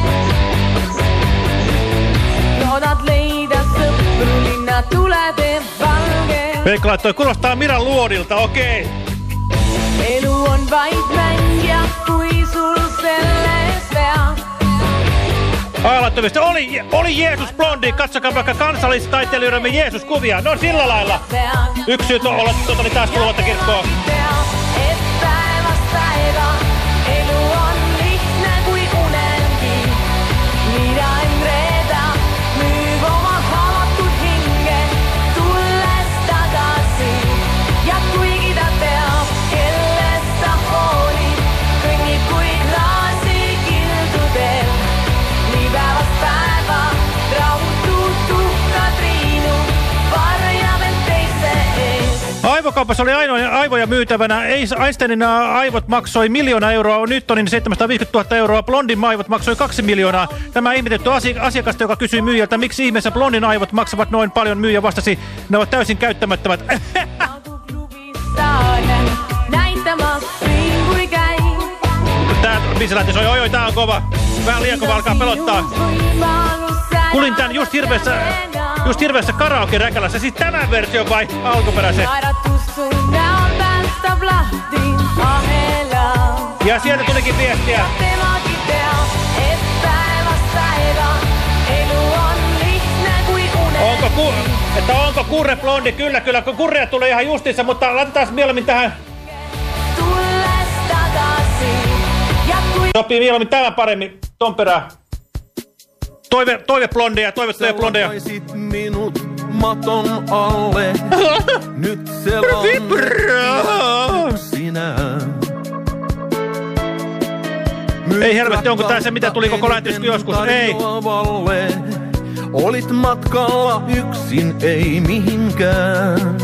Otat leida sõprulina, tulete valge. Veikka laittoi, kuulostaa Miran luodilta, okei. Elu on vaid mängija, kui sul selles vead. Ailattomista oli, oli Jeesus blondi, katsokaa vaikka kansallistaiteilijoidemme Jeesus-kuvia. No sillä lailla. Yksi syyt on olla totani taas kuluvatta kirkkoa. Et päivästä ega, elu on lihtne kui unelmki. Mida en reeda, myyv oma haavatud hinge, tulles tagasi. Ja kuigi ta teab, kellest sa hoolid, kõnnib kui klaasi kildudel. Nii päevast päeva, rahutud tuhkad riinu, varjab end teise ees. Aivokaupassa oli ainoa aivoja myytävänä. Einsteinin aivot maksoi miljoona euroa, Newtonin seitsemänsataaviisikymmentätuhatta euroa, Blondin aivot maksoi kaksi miljoonaa. Tämä ihmetetty asiakasta, joka kysyi myyjältä, miksi ihmeessä Blondin aivot maksavat noin paljon, myyjä vastasi, ne ovat täysin käyttämättömät. Tää biisi lähti soi, oi oi, tää on kova. Vähän liian kova, alkaa pelottaa. Kulin tän just hirveässä, just hirveässä karaoke-räkälässä, siis tämän version vai alkuperäisen? Ja sieltä tulikin viestiä. Onko, ku, että onko kurre blondi? Kyllä, kyllä, kurreja tulee ihan justiinsa, mutta laitetaan mieluummin tähän. Sopii mieluummin tämän paremmin, ton perään. Toive, toive blondeja, toivottuja blondeja. Minut maton alle, nyt selannut sinä. Ei helvetti, onko tää se, mitä tuli koko lähetyskin joskus? Ei. Olit matkalla yksin, ei mihinkään.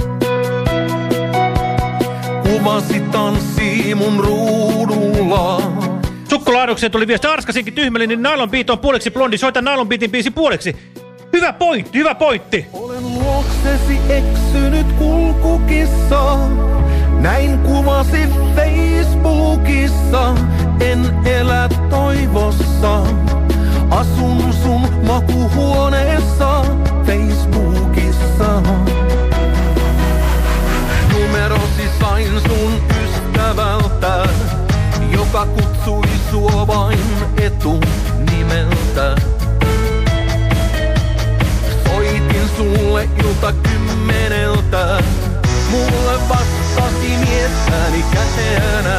Kuvasi tanssii mun ruudulla. Sukkulaadukseen tuli viesti, Arskasinkin tyhmeli, niin Nylon Beat on puoliksi blondi. Soita Nylon Beatin biisi puoliksi. Hyvä pointti, hyvä pointti. Olen luoksesi eksynyt kulkukissa. Näin kuvasi Facebookissa. En elä toivossa. Asun sun makuhuoneessa. Facebookissa. Numerosi sain sun ystävältä, joka kutsui sua vain etunimeltä. Soitin sulle ilta kymmeneltä, mulle vastasi miestäni käteänä.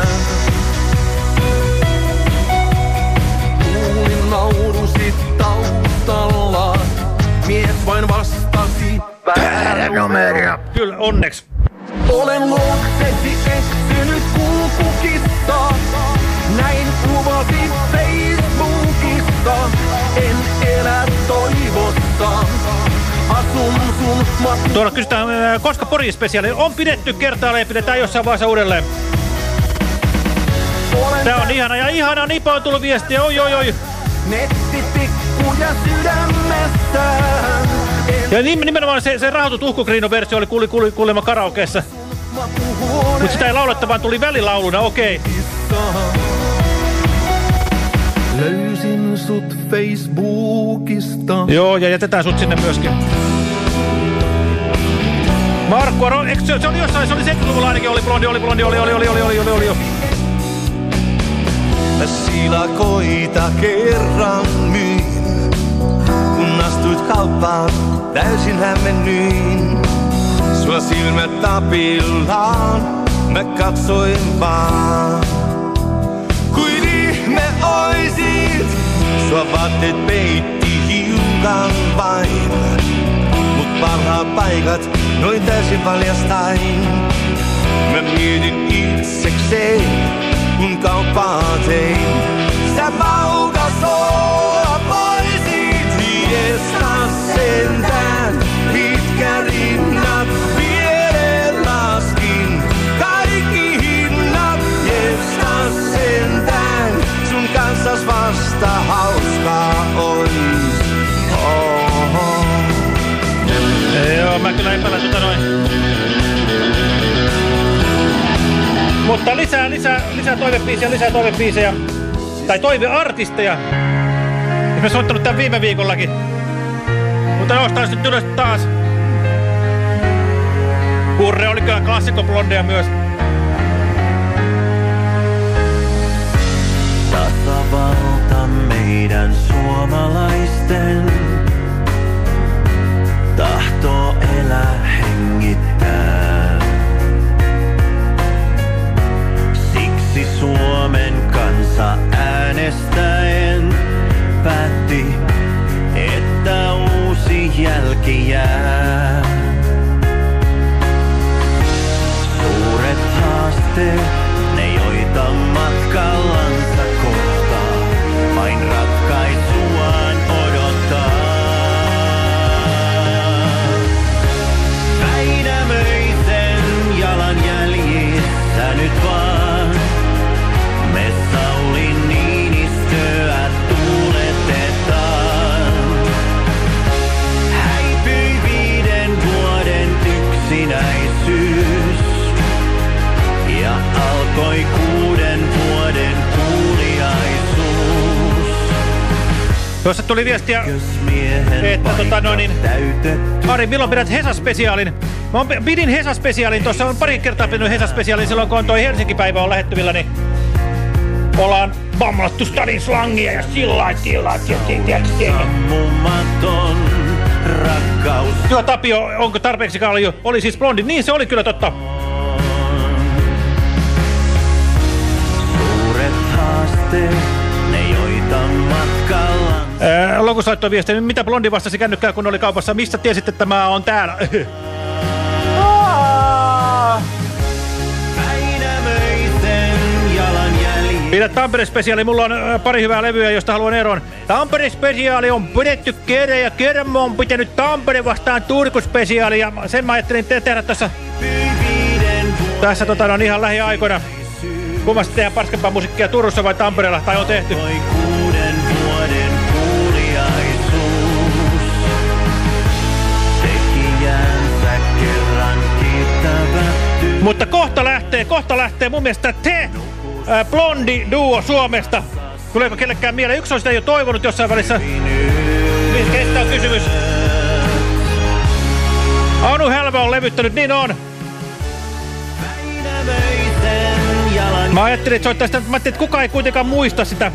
Kuulin naurusit taustalla, mies vain vastasi väärä numero. Kyllä, onneksi. Olen luoksesi eksynyt kulkukissa, näin kuvasi Facebookista. En elä toivossa, asun sun matu. Tuolla kysytään, koska Pori-spesiaali on pidetty kertaalleen, pidetään jossain vaiheessa uudelleen. Tää on ihana ja ihana, niinpä on tullut viestiä, oi oi oi. Nettitikkuja sydämessään. Ja nimenomaan se, se rahoitut uhkokriino-versio oli kuuli, kuuli, kuulemma karaokeessa. Mutta sitä ei lauletta, vaan tuli välilauluna, okei. Löysin sut Facebookista. Joo, ja jätetään sut sinne myöskin. Markku, eikö se, se oli jossain, se oli seitsemänkymmentäluvulla ainakin, oli blondi, oli blondi, oli, oli, oli, oli, oli, oli, oli, oli. Silakoita kerran myin, kun astuit kauppaan, täysin hämmennyin. Sua silmät tapillaan, mä katsoin vaan. Kuin ihme oisit, sua vaatteet peitti hiukan vain. Mut parhaat paikat, noin täysin paljastain. Mä mietin itsekseen, kun kauppaa tein. Sä paukas olla voisit hiestaa sentään. Mitkä rinnat vielä laskin. Kaikki hinnat hiestaa sentään. Sun kanssas vasta hauskaa ois. Oho. Joo, mä kyllä epäilen tota noin. Mutta lisää, lisää, lisää toivebiisejä, lisää toivebiisejä. Tai toiveartisteja. Mä soittanut tän viime viikollakin. Mutta nostaa nyt ylös taas. Kurre oli kyllä klassikkoblondeja myös. Tasavalta meidän suomalaisten tahtoo elää hengittää. Siksi Suomen kansa äänestäen päätti, että uusi jälki jää. Suuret haasteet, ne joita matkallansa kohtaa, vain ratkaisuaan odottaa. Väinämöisen jalanjäljissä nyt vaan me Sauli Niinistöä tuuletetaan. Häipyi viiden vuoden yksinäisyys ja alkoi kuuden vuoden kuuliaisuus. Tuossa tuli viestiä, että tota noin niin, Ari, milloin pidät Hesa-spesiaalin? Mä pidin Hesa-spesiaalin, tuossa on pari kertaa pidin Hesa-spesiaalin silloin, kun on toi Helsinki-päivä on lähettyvillä, niin ollaan bamlattu stadin slangia ja sillä tila. Sammumaton rakkaus. Joo, Tapio, onko tarpeeksi kalju? Oli siis blondi. Niin, se oli kyllä totta. Suuret haasteet, ne joita matkalla. Ää, Lokus laittoi viestiä, mitä blondi vastasi kännykkään, kun oli kaupassa. Mistä tiesit, että mä oon täällä? Pidä Tampere-spesiaali. Mulla on äh, pari hyvää levyä, josta haluan eroon. Tampere-spesiaali on pidetty kerran ja Kermo on pitänyt Tampere vastaan Turku-spesiaali. Ja sen mä ajattelin te tehdä tässä, tässä tota, no, ihan lähiaikoina. Kummasti tehdään parskempaa musiikkia Turussa vai Tampereella, tai on tehty. Mutta kohta lähtee, kohta lähtee mun mielestä te, ää, blondi duo Suomesta. Tuleeko kellekään mieleen? Yksi on sitä jo toivonut jossain välissä. Kestä on kysymys? Anu Helve on levyttänyt, niin on. Mä ajattelin, että soittaa sitä, mä ajattelin, että kukaan ei kuitenkaan muista sitä.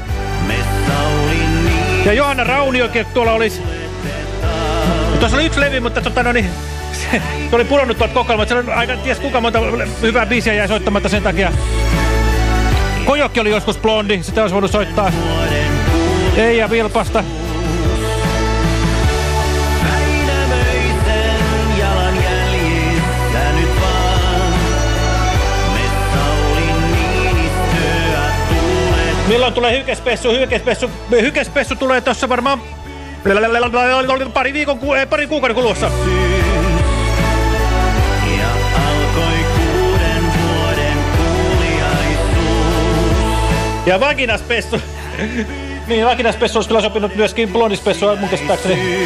Ja Johanna Rauniokin tuolla olisi. Tuossa oli yksi levy, mutta tota no niin, se, se oli pudonnut tuolta kokoelmaa. Se on aika, ties kuinka monta hyvää biisiä jäi soittamatta sen takia. Kojokki oli joskus blondi, sitä olisi voinut soittaa. Eija Vilpasta. Milloin tulee hykespessu? Hykespessu, hykespessu tulee tossa varmaan pari, viikon, pari kuukauden kuluessa. Ja alkoi kuuden vuoden kuuliaisuus. Ja vaginaspessu. Niin, vaginaspessu olisi kyllä sopinut myöskin blondispessua mun käsittääkseni.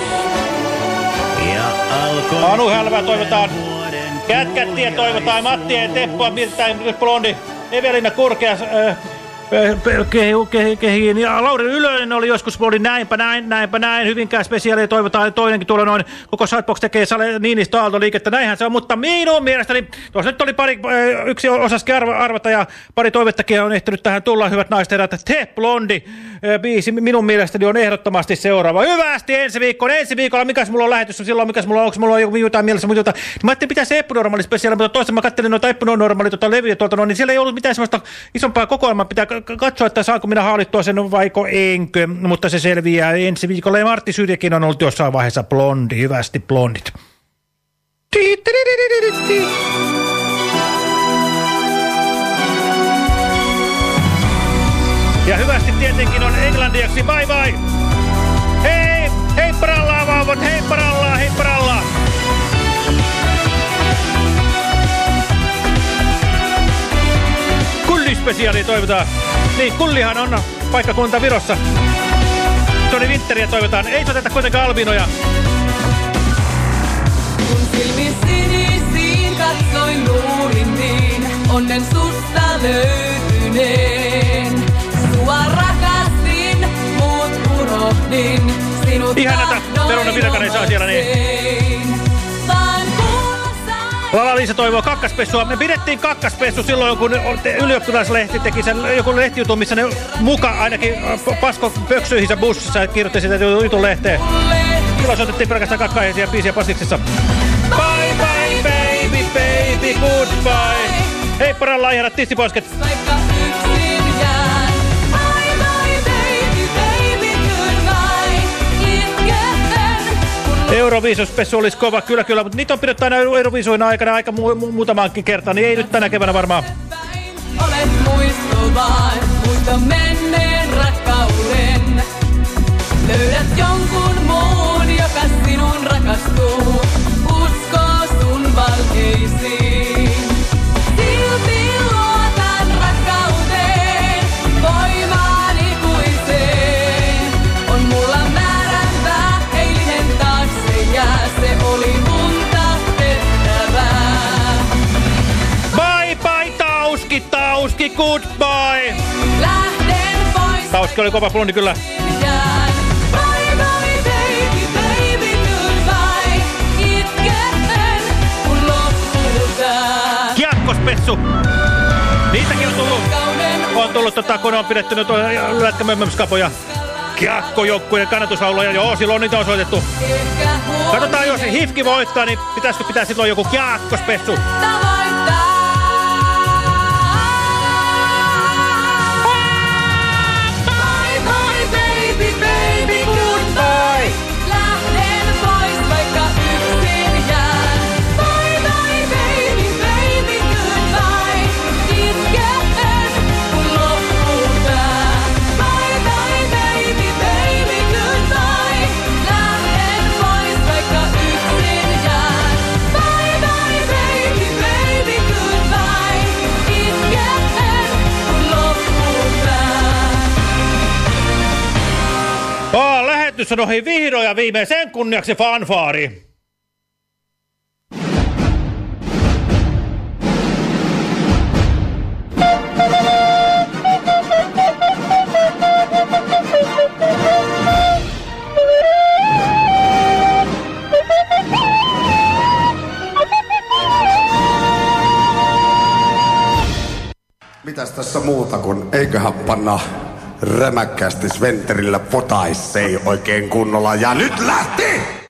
Ja alkoi Anu Hälvää toivotaan. Kätkättiä toivotaan. Matti ja Teppoa Mirtain blondi. Evelina Kurkea. Äh, Kehiin. Kehi, kehi. Ja Lauri Ylönen oli joskus, oli näinpä näin, näinpä näin, Hyvinkään spesiaalia toivotaan, toinenkin tuolla noin, koko Sidebox tekee Sale Niinistö Aalto-liikettä, näinhän se on, mutta minun mielestäni, tuossa nyt oli pari, yksi osaskin arva, arvata ja pari toivettakin on ehtinyt tähän tulla, hyvät naiset herrat, Te Blondi biisi minun mielestäni on ehdottomasti seuraava. Hyvästi ensi viikkoon, ensi viikolla, mikäs mulla on lähetys silloin, mikäs mulla on, onko mulla on joku jotain mielessä, mutta jotain. Mä ajattelin, pitää se Epunormaali spesiaali, mutta toisaalta mä katselin noita Epunormaali tota levyjä tuolta noin, niin siellä ei ollut mitään semmoista isompaa kokoelmaa, pitää katsoa, että saanko minä haalittua sen vaiko enkö, mutta se selviää ensi viikolla. Ja Martti Syrjäkin on ollut jossain vaiheessa blondi, hyvästi blondit. Ja hyvästi tietenkin on englandiaksi, bye bye! Hei, hei parallaa vauvat, hei parallaa, hei parallaa! Kullispesiaali toivotaan. Niin, Kullihan on paikkakunta Virossa. Toni Winteriä toivotaan. Ei soiteta kuitenkaan Albinoja. Kun silmi sinisiin katsoin luulin niin, onnen susta löytyneen. Sua rakastin, muut unohdin, sinut ihanata, Verona Virkanen ei saa siellä niin. Lala-Liisa toivoo kakkaspessua. Me pidettiin kakkaspessu silloin, kun ylioppilaslehti teki sen joku lehtijutun, missä ne muka ainakin pasko pöksyihinsä bussissa ja kirjoitti sitä jutun lehteen. Silloin soitettiin pelkästään kakkaisia biisiä Pasiksessa. Bye bye baby, baby, goodbye. Hei paralla ihanat tistiposket. Euroviisuspessu olisi kova, kyllä kyllä, mutta niitä on pidetty aina Euroviisuina aikana aika mu mu muutamankin kertaa, niin ei nyt tänä keväänä varmaan. Olet muisto vaan, muista menneen rakkauden. Löydät jonkun muun, joka sinun rakastuu, uskoo sun valkeisiin. Silti luotan rakkauteen, voimaan ikuiseen. On mulla määränpää, eilinen taakse jää, se oli mun tehtävää. Bye bye Tauski, Tauski, goodbye. Lähden pois. Tauski oli kova blondi kyllä. Kiakkospessu. Niitäkin on tullut. On tullut tota, kun on pidetty lätkämömmömskapoja. Kiakkojoukkuiden kannatushauloja. Joo, silloin niitä on soitettu. Katsotaan, jos Hifki voittaa, niin pitäisikö pitää silloin joku kiakkospessu. Lähetys on ohi vihdoin ja viimein sen kunniaksi fanfaari. tässä muuta kuin eiköhän panna rämäkkäästi Sventerillä potaissei oikein kunnolla. Ja nyt lähti!